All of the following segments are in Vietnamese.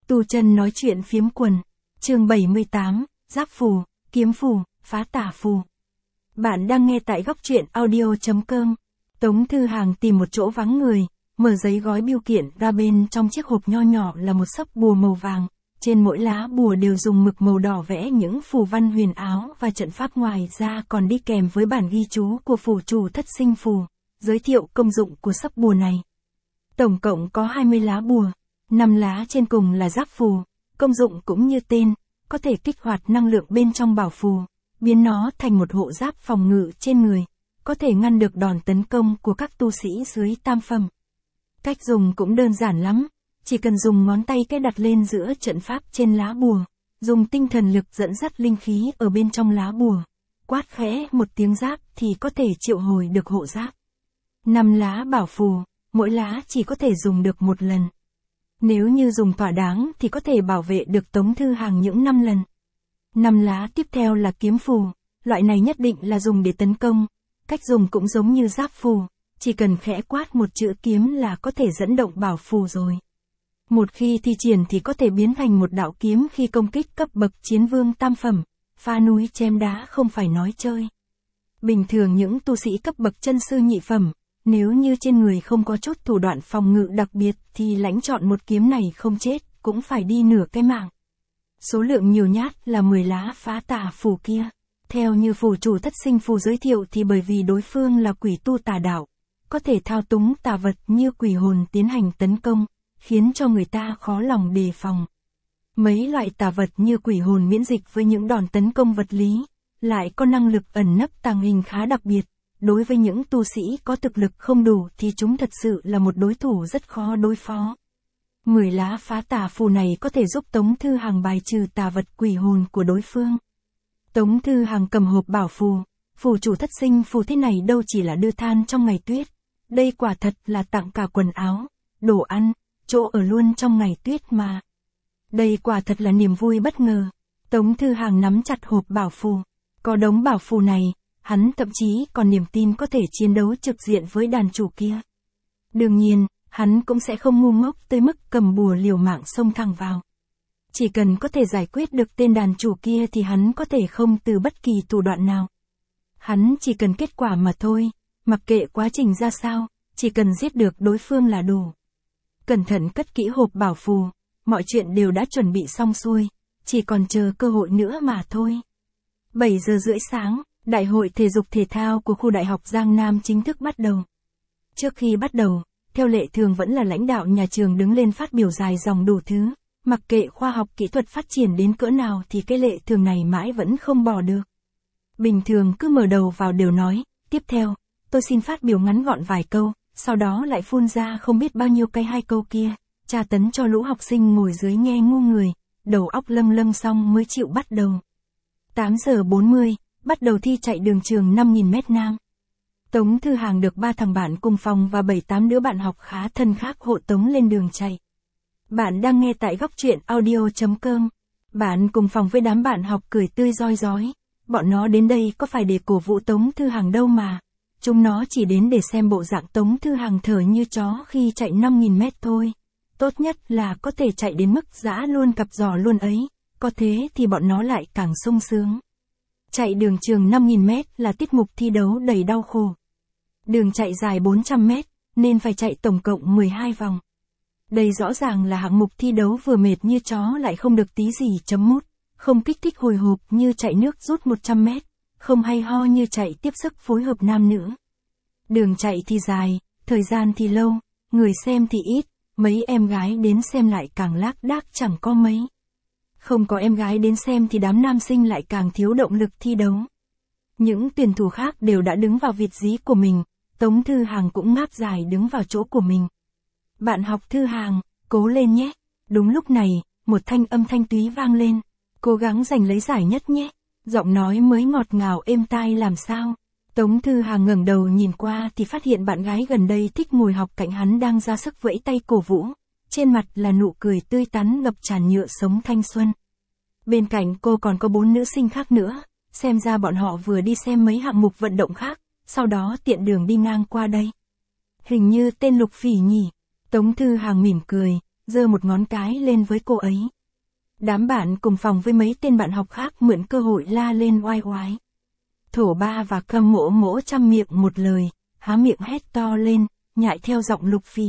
Tu chân nói chuyện phiếm quần. Chương 78, Giáp phù, kiếm phù, phá tà phù. Bạn đang nghe tại góc truyện audio.com. Tống Thư Hàng tìm một chỗ vắng người, mở giấy gói bưu kiện ra, bên trong chiếc hộp nho nhỏ là một xấp bùa màu vàng. Trên mỗi lá bùa đều dùng mực màu đỏ vẽ những phù văn huyền ảo và trận pháp, ngoài ra còn đi kèm với bản ghi chú của phù chủ thất sinh phù, giới thiệu công dụng của xấp bùa này. Tổng cộng có 20 lá bùa, 5 lá trên cùng là giáp phù, công dụng cũng như tên, có thể kích hoạt năng lượng bên trong bảo phù, biến nó thành một hộ giáp phòng ngự trên người, có thể ngăn được đòn tấn công của các tu sĩ dưới tam phẩm. Cách dùng cũng đơn giản lắm, chỉ cần dùng ngón tay cái đặt lên giữa trận pháp trên lá bùa, dùng tinh thần lực dẫn dắt linh khí ở bên trong lá bùa, quát khẽ một tiếng giáp thì có thể triệu hồi được hộ giáp. 5 lá bảo phù, mỗi lá chỉ có thể dùng được một lần. Nếu như dùng thỏa đáng thì có thể bảo vệ được Tống Thư Hàng những 5 lần. 5 lá tiếp theo là kiếm phù, loại này nhất định là dùng để tấn công. Cách dùng cũng giống như giáp phù, chỉ cần khẽ quát một chữ kiếm là có thể dẫn động bảo phù rồi. Một khi thi triển thì có thể biến thành một đạo kiếm khi công kích cấp bậc chiến vương tam phẩm, phá núi chém đá không phải nói chơi. Bình thường những tu sĩ cấp bậc chân sư nhị phẩm, nếu như trên người không có chút thủ đoạn phòng ngự đặc biệt thì lãnh chọn một kiếm này không chết, cũng phải đi nửa cái mạng. Số lượng nhiều nhát là 10 lá phá tà phù kia. Theo như phù chủ thất sinh phù giới thiệu thì bởi vì đối phương là quỷ tu tà đạo, có thể thao túng tà vật như quỷ hồn tiến hành tấn công, khiến cho người ta khó lòng đề phòng. Mấy loại tà vật như quỷ hồn miễn dịch với những đòn tấn công vật lý, lại có năng lực ẩn nấp tàng hình khá đặc biệt. Đối với những tu sĩ có thực lực không đủ thì chúng thật sự là một đối thủ rất khó đối phó. 10 lá phá tà phù này có thể giúp Tống Thư Hàng bài trừ tà vật quỷ hồn của đối phương. Tống Thư Hàng cầm hộp bảo phù, phù chủ thất sinh phù thế này đâu chỉ là đưa than trong ngày tuyết. Đây quả thật là tặng cả quần áo, đồ ăn, chỗ ở luôn trong ngày tuyết mà. Đây quả thật là niềm vui bất ngờ. Tống Thư Hàng nắm chặt hộp bảo phù. Có đống bảo phù này, hắn thậm chí còn niềm tin có thể chiến đấu trực diện với đàn chủ kia. Đương nhiên, hắn cũng sẽ không ngu ngốc tới mức cầm bùa liều mạng xông thẳng vào. Chỉ cần có thể giải quyết được tên đàn chủ kia thì hắn có thể không từ bất kỳ thủ đoạn nào. Hắn chỉ cần kết quả mà thôi, mặc kệ quá trình ra sao, chỉ cần giết được đối phương là đủ. Cẩn thận cất kỹ hộp bảo phù, mọi chuyện đều đã chuẩn bị xong xuôi, chỉ còn chờ cơ hội nữa mà thôi. 7 giờ rưỡi sáng, Đại hội thể dục thể thao của khu Đại học Giang Nam chính thức bắt đầu. Trước khi bắt đầu, theo lệ thường vẫn là lãnh đạo nhà trường đứng lên phát biểu dài dòng đủ thứ, mặc kệ khoa học kỹ thuật phát triển đến cỡ nào thì cái lệ thường này mãi vẫn không bỏ được. Bình thường cứ mở đầu vào đều nói, tiếp theo, tôi xin phát biểu ngắn gọn vài câu, sau đó lại phun ra không biết bao nhiêu cái 2 câu kia, tra tấn cho lũ học sinh ngồi dưới nghe ngu người, đầu óc lâng lâng xong mới chịu bắt đầu. 8 giờ 40. Bắt đầu thi chạy đường trường 5.000 mét nam. Tống Thư Hàng được 3 thằng bạn cùng phòng và 7-8 đứa bạn học khá thân khác hộ tống lên đường chạy. Bạn đang nghe tại góc truyện audio.com. Bạn cùng phòng với đám bạn học cười tươi rói rói. Bọn nó đến đây có phải để cổ vũ Tống Thư Hàng đâu mà. Chúng nó chỉ đến để xem bộ dạng Tống Thư Hàng thở như chó khi chạy 5.000 mét thôi. Tốt nhất là có thể chạy đến mức giã luôn cặp giò luôn ấy. Có thế thì bọn nó lại càng sung sướng. Chạy đường trường 5.000 mét là tiết mục thi đấu đầy đau khổ. Đường chạy dài 400 mét, nên phải chạy tổng cộng 12 vòng. Đây rõ ràng là hạng mục thi đấu vừa mệt như chó lại không được tí gì chấm mút, không kích thích hồi hộp như chạy nước rút 100 mét, không hay ho như chạy tiếp sức phối hợp nam nữ. Đường chạy thì dài, thời gian thì lâu, người xem thì ít, mấy em gái đến xem lại càng lác đác chẳng có mấy. Không có em gái đến xem thì đám nam sinh lại càng thiếu động lực thi đấu. Những tuyển thủ khác đều đã đứng vào vị trí của mình, Tống Thư Hàng cũng ngáp dài đứng vào chỗ của mình. Bạn học Thư Hàng, cố lên nhé. Đúng lúc này, một thanh âm thanh túy vang lên. Cố gắng giành lấy giải nhất nhé. Giọng nói mới ngọt ngào êm tai làm sao. Tống Thư Hàng ngẩng đầu nhìn qua thì phát hiện bạn gái gần đây thích ngồi học cạnh hắn đang ra sức vẫy tay cổ vũ. Trên mặt là nụ cười tươi tắn ngập tràn nhựa sống thanh xuân. Bên cạnh cô còn có 4 nữ sinh khác nữa, xem ra bọn họ vừa đi xem mấy hạng mục vận động khác, sau đó tiện đường đi ngang qua đây. Hình như tên Lục Phỉ nhỉ. Tống Thư Hàng mỉm cười, giơ một ngón cái lên với cô ấy. Đám bạn cùng phòng với mấy tên bạn học khác mượn cơ hội la lên oai oái. Thổ Ba và Câm Mỗ Mỗ chăm miệng một lời, há miệng hét to lên, nhại theo giọng Lục Phỉ.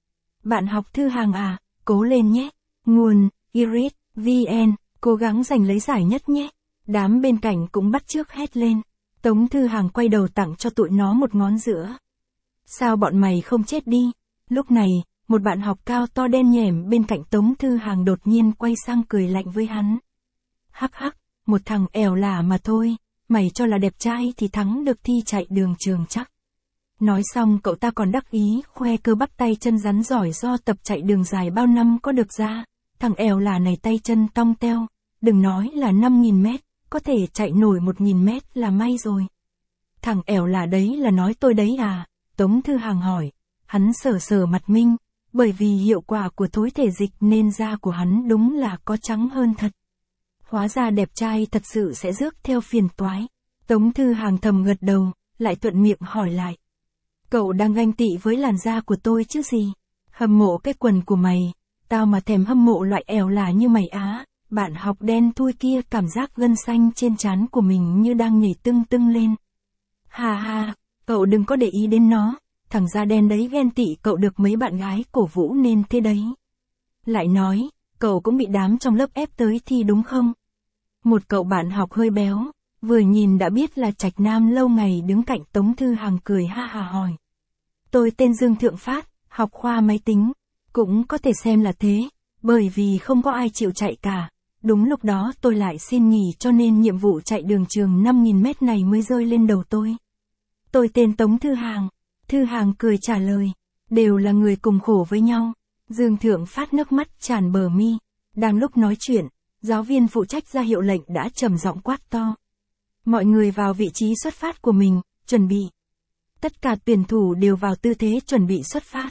Bạn học Thư Hàng à, cố lên nhé. Nguồn, Iris, VN, cố gắng giành lấy giải nhất nhé. Đám bên cạnh cũng bắt chước hét lên. Tống Thư Hàng quay đầu tặng cho tụi nó một ngón giữa. Sao bọn mày không chết đi? Lúc này, một bạn học cao to đen nhẻm bên cạnh Tống Thư Hàng đột nhiên quay sang cười lạnh với hắn. Hắc hắc, một thằng ẻo lả mà thôi, mày cho là đẹp trai thì thắng được thi chạy đường trường chắc. Nói xong cậu ta còn đắc ý khoe cơ bắp tay chân rắn giỏi do tập chạy đường dài bao năm có được ra. Thằng ẻo lả này tay chân tong teo, đừng nói là 5.000 mét, có thể chạy nổi 1.000 mét là may rồi. Thằng ẻo lả đấy là nói tôi đấy à? Tống Thư Hàng hỏi. Hắn sờ sờ mặt Minh, bởi vì hiệu quả của thối thể dịch nên da của hắn đúng là có trắng hơn thật. Hóa ra đẹp trai thật sự sẽ rước theo phiền toái. Tống Thư Hàng thầm gật đầu, lại thuận miệng hỏi lại. Cậu đang ganh tị với làn da của tôi chứ gì? Hâm mộ cái quần của mày, tao mà thèm hâm mộ loại ẻo lả như mày á. Bạn học đen thui kia cảm giác gân xanh trên trán của mình như đang nhảy tưng tưng lên. Hà hà, cậu đừng có để ý đến nó, thằng da đen đấy ghen tị cậu được mấy bạn gái cổ vũ nên thế đấy. Lại nói, cậu cũng bị đám trong lớp ép tới thi đúng không? Một cậu bạn học hơi béo, vừa nhìn đã biết là trạch nam lâu ngày đứng cạnh Tống Thư Hàng cười ha hà hỏi. Tôi tên Dương Thượng Phát, học khoa máy tính, cũng có thể xem là thế, bởi vì không có ai chịu chạy cả. Đúng lúc đó tôi lại xin nghỉ cho nên nhiệm vụ chạy đường trường 5.000 mét này mới rơi lên đầu tôi. Tôi tên Tống Thư Hàng. Thư Hàng cười trả lời. Đều là người cùng khổ với nhau. Dương Thượng Phát nước mắt tràn bờ mi. Đang lúc nói chuyện, giáo viên phụ trách ra hiệu lệnh đã trầm giọng quát to. Mọi người vào vị trí xuất phát của mình, chuẩn bị. Tất cả tuyển thủ đều vào tư thế chuẩn bị xuất phát.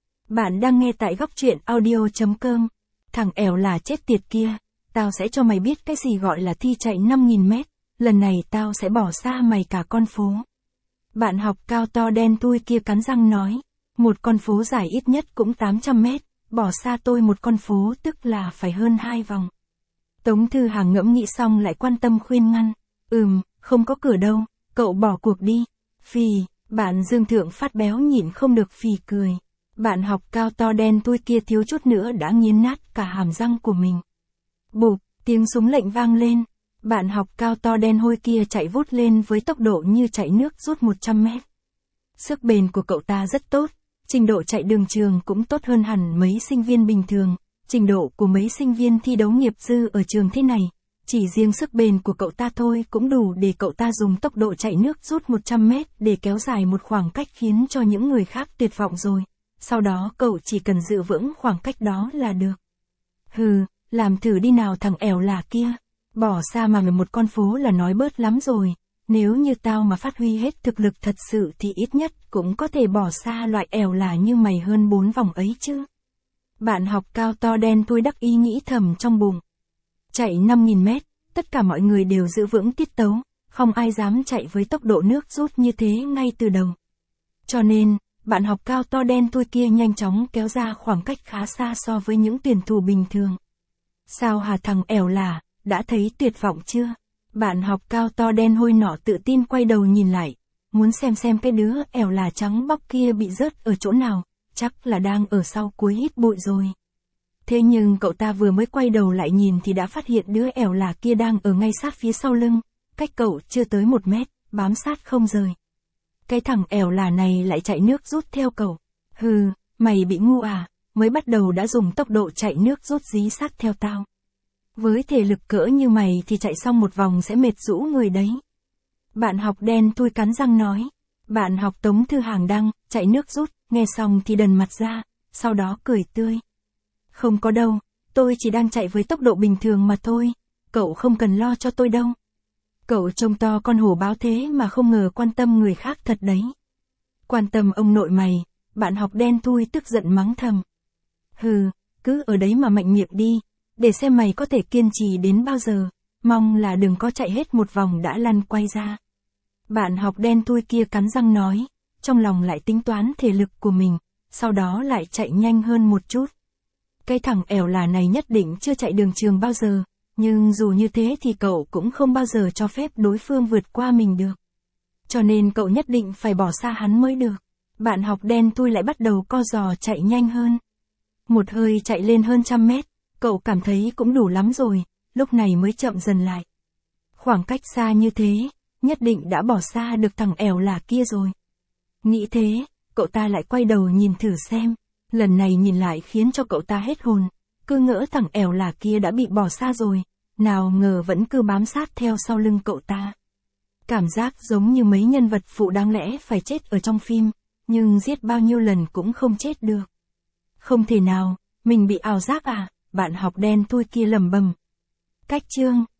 Bạn đang nghe tại góc truyện audio.com. Thằng ẻo là chết tiệt kia. Tao sẽ cho mày biết cái gì gọi là thi chạy 5.000 mét, lần này tao sẽ bỏ xa mày cả con phố. Bạn học cao to đen thui kia cắn răng nói, một con phố dài ít nhất cũng 800 mét, bỏ xa tôi một con phố tức là phải hơn 2 vòng. Tống Thư Hàng ngẫm nghĩ xong lại quan tâm khuyên ngăn, không có cửa đâu, cậu bỏ cuộc đi. Phì, bạn Dương Thượng Phát béo nhịn không được phì cười. Bạn học cao to đen thui kia thiếu chút nữa đã nghiến nát cả hàm răng của mình. Bụp, tiếng súng lệnh vang lên. Bạn học cao to đen hôi kia chạy vút lên với tốc độ như chạy nước rút 100 mét. Sức bền của cậu ta rất tốt, trình độ chạy đường trường cũng tốt hơn hẳn mấy sinh viên bình thường. Trình độ của mấy sinh viên thi đấu nghiệp dư ở trường thế này, chỉ riêng sức bền của cậu ta thôi cũng đủ để cậu ta dùng tốc độ chạy nước rút 100 mét để kéo dài một khoảng cách khiến cho những người khác tuyệt vọng rồi. Sau đó cậu chỉ cần giữ vững khoảng cách đó là được. Hừ, làm thử đi nào thằng ẻo lả kia. Bỏ xa mà một con phố là nói bớt lắm rồi. Nếu như tao mà phát huy hết thực lực thật sự thì ít nhất cũng có thể bỏ xa loại ẻo lả như mày hơn 4 vòng ấy chứ. Bạn học cao to đen thui đắc ý nghĩ thầm trong bụng. Chạy 5.000 mét, tất cả mọi người đều giữ vững tiết tấu, không ai dám chạy với tốc độ nước rút như thế ngay từ đầu. Cho nên, bạn học cao to đen thui kia nhanh chóng kéo ra khoảng cách khá xa so với những tuyển thủ bình thường. Sao hả thằng ẻo lả, đã thấy tuyệt vọng chưa? Bạn học cao to đen hôi nọ tự tin quay đầu nhìn lại, muốn xem cái đứa ẻo lả trắng bóc kia bị rớt ở chỗ nào, chắc là đang ở sau cuối hít bụi rồi. Thế nhưng cậu ta vừa mới quay đầu lại nhìn thì đã phát hiện đứa ẻo lả kia đang ở ngay sát phía sau lưng, cách cậu chưa tới 1 mét, bám sát không rời. Cái thằng ẻo lả này lại chạy nước rút theo cậu. Hừ, mày bị ngu à, mới bắt đầu đã dùng tốc độ chạy nước rút dí sát theo tao. Với thể lực cỡ như mày thì chạy xong một vòng sẽ mệt rũ người đấy. Bạn học đen thui cắn răng nói. Bạn học Tống Thư Hàng đang chạy nước rút, nghe xong thì đần mặt ra, sau đó cười tươi. Không có đâu, tôi chỉ đang chạy với tốc độ bình thường mà thôi, cậu không cần lo cho tôi đâu. Cậu trông to con hổ báo thế mà không ngờ quan tâm người khác thật đấy. Quan tâm ông nội mày, bạn học đen thui tức giận mắng thầm. Hừ, cứ ở đấy mà mạnh miệng đi, để xem mày có thể kiên trì đến bao giờ, mong là đừng có chạy hết một vòng đã lăn quay ra. Bạn học đen thui kia cắn răng nói, trong lòng lại tính toán thể lực của mình, sau đó lại chạy nhanh hơn một chút. Cái thằng ẻo là này nhất định chưa chạy đường trường bao giờ, nhưng dù như thế thì cậu cũng không bao giờ cho phép đối phương vượt qua mình được. Cho nên cậu nhất định phải bỏ xa hắn mới được. Bạn học đen thui lại bắt đầu co giò chạy nhanh hơn. Một hơi chạy lên hơn 100 mét, cậu cảm thấy cũng đủ lắm rồi, lúc này mới chậm dần lại. Khoảng cách xa như thế, nhất định đã bỏ xa được thằng ẻo là kia rồi. Nghĩ thế, cậu ta lại quay đầu nhìn thử xem. Lần này nhìn lại khiến cho cậu ta hết hồn, cứ ngỡ thằng ẻo là kia đã bị bỏ xa rồi, nào ngờ vẫn cứ bám sát theo sau lưng cậu ta. Cảm giác giống như mấy nhân vật phụ đáng lẽ phải chết ở trong phim, nhưng giết bao nhiêu lần cũng không chết được. Không thể nào, mình bị ảo giác à, bạn học đen thui kia lẩm bẩm. Cách chương